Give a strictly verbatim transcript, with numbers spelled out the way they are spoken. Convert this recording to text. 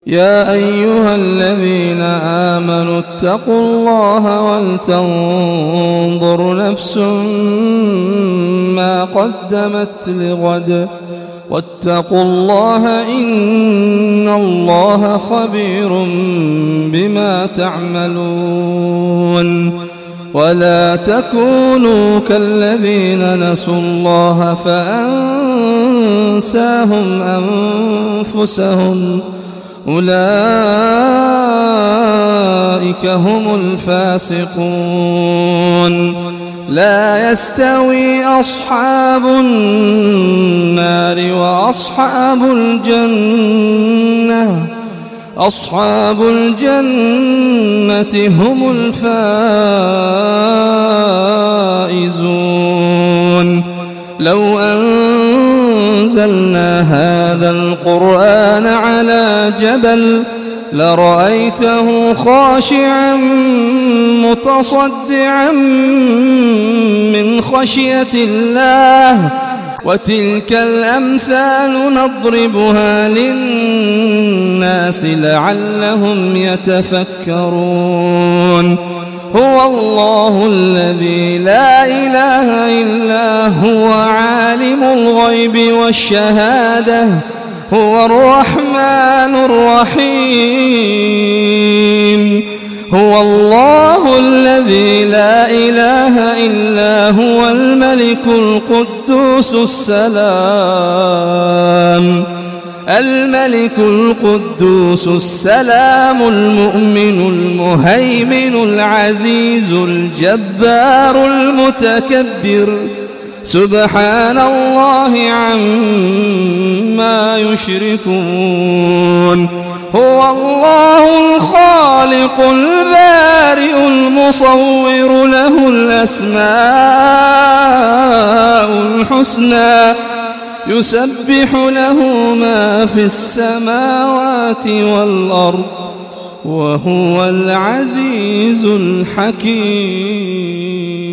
يا أيها الذين آمنوا اتقوا الله ولتنظر نفس ما قدمت لغد واتقوا الله إن الله خبير بما تعملون ولا تكونوا كالذين نسوا الله فأنساهم أنفسهم أولئك هم الفاسقون لا يستوي أصحاب النار وأصحاب الجنة أصحاب الجنة هم الفائزون لو أنزلنا هذا القرآن على جبل لرأيته خاشعا متصدعا من خشية الله وتلك الأمثال نضربها للناس لعلهم يتفكرون هو الله الذي لا إله إلا هو عالم الغيب والشهادة هو الرحمن الرحيم هو الله الذي لا إله إلا هو الملك القدوس السلام الملك القدوس السلام المؤمن المهيمن العزيز الجبار المتكبر سبحان الله عما يشركون هو الله الخالق البارئ المصور له الأسماء الحسنى يسبح له ما في السماوات والأرض وهو العزيز الحكيم.